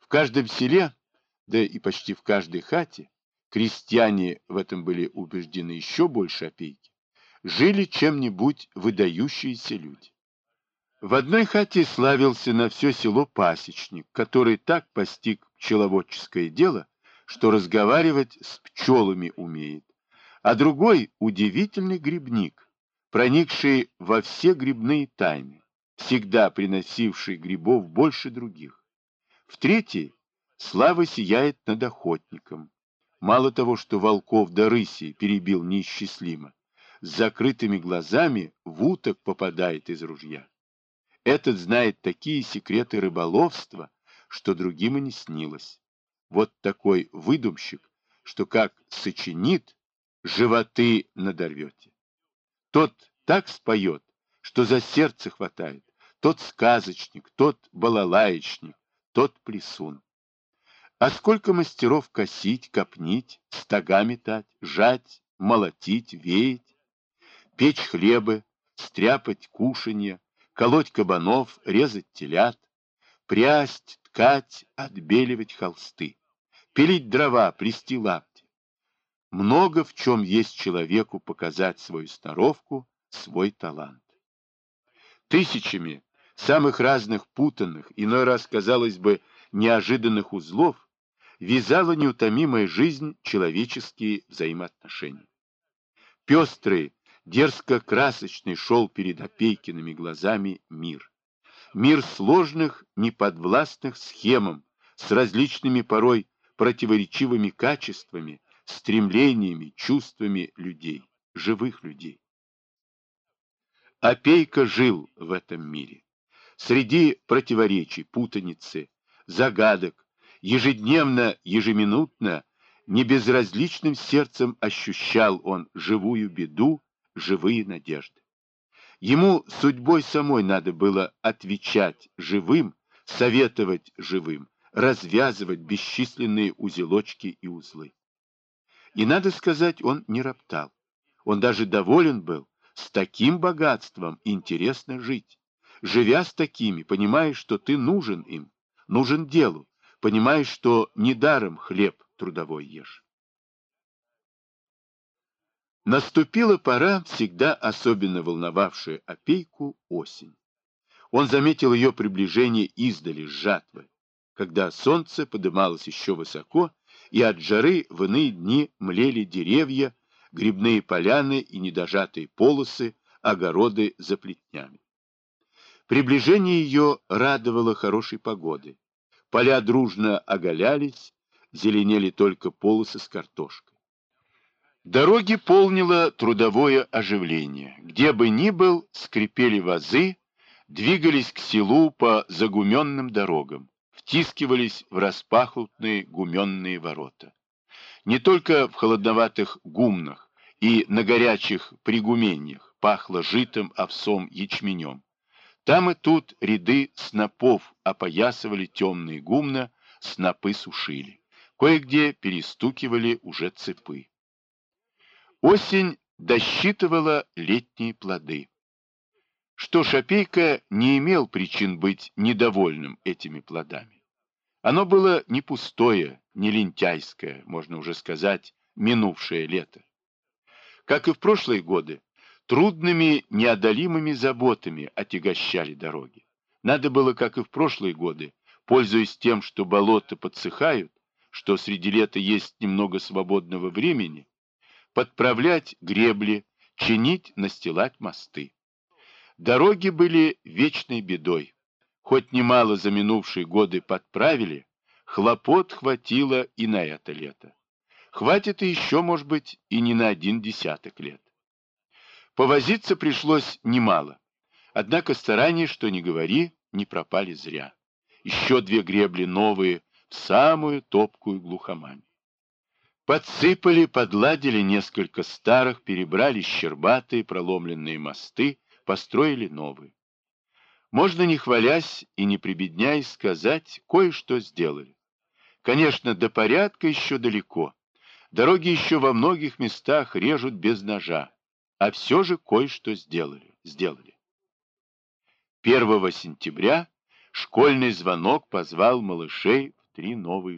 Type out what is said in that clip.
В каждом селе, да и почти в каждой хате, крестьяне в этом были убеждены еще больше Опейки, жили чем-нибудь выдающиеся люди. В одной хате славился на все село пасечник, который так постиг пчеловодческое дело, что разговаривать с пчелами умеет, а другой удивительный грибник, проникший во все грибные тайны, всегда приносивший грибов больше других. В третьей слава сияет над охотником. Мало того, что волков да рыси перебил неисчислимо, с закрытыми глазами в уток попадает из ружья. Этот знает такие секреты рыболовства, что другим и не снилось. Вот такой выдумщик, что как сочинит, животы надорвете. Тот так споет, что за сердце хватает. Тот сказочник, тот балалаечник, тот плясун. А сколько мастеров косить, копнить, стога метать, жать, молотить, веять, печь хлебы, стряпать кушанье, колоть кабанов, резать телят, прясть, ткать, отбеливать холсты, пилить дрова, плести лапти. Много в чем есть человеку показать свою сноровку, свой талант. Тысячами самых разных путанных, иной раз, казалось бы, неожиданных узлов вязала неутомимая жизнь человеческие взаимоотношения. Пестрый, дерзко-красочный шел перед Опейкиными глазами мир. Мир сложных, неподвластных схемам, с различными порой противоречивыми качествами, стремлениями, чувствами людей, живых людей. Опейка жил в этом мире. Среди противоречий, путаницы, загадок, ежедневно, ежеминутно, небезразличным сердцем ощущал он живую беду, живые надежды. Ему судьбой самой надо было отвечать живым, советовать живым, развязывать бесчисленные узелочки и узлы. И, надо сказать, он не роптал. Он даже доволен был. С таким богатством интересно жить. Живя с такими, понимаешь, что ты нужен им, нужен делу, понимаешь, что недаром хлеб трудовой ешь. Наступила пора, всегда особенно волновавшая Опейку, осень. Он заметил ее приближение издали с жатвы, когда солнце подымалось еще высоко, и от жары в иные дни млели деревья, грибные поляны и недожатые полосы, огороды за плетнями. Приближение ее радовало хорошей погодой. Поля дружно оголялись, зеленели только полосы с картошкой. Дороги полнило трудовое оживление. Где бы ни был, скрипели вазы, двигались к селу по загуменным дорогам, втискивались в распахнутые гуменные ворота. Не только в холодноватых гумнах и на горячих пригуменьях пахло житом, овсом, ячменем. Там и тут ряды снопов опоясывали темные гумна, снопы сушили. Кое-где перестукивали уже цепы. Осень досчитывала летние плоды. Что ж, Опейка не имел причин быть недовольным этими плодами. Оно было не пустое, не лентяйское, можно уже сказать, минувшее лето. Как и в прошлые годы, трудными, неодолимыми заботами отягощали дороги. Надо было, как и в прошлые годы, пользуясь тем, что болота подсыхают, что среди лета есть немного свободного времени, подправлять гребли, чинить, настилать мосты. Дороги были вечной бедой. Хоть немало за минувшие годы подправили, хлопот хватило и на это лето. Хватит и еще, может быть, и не на 10 лет. Повозиться пришлось немало. Однако старания, что ни говори, не пропали зря. Еще 2 гребли новые в самую топкую глухомань. Подсыпали, подладили несколько старых, перебрали щербатые проломленные мосты, построили новые. Можно, не хвалясь и не прибедняясь, сказать, кое-что сделали. Конечно, до порядка еще далеко. Дороги еще во многих местах режут без ножа, а все же кое-что сделали. 1 сентября школьный звонок позвал малышей в внутри новой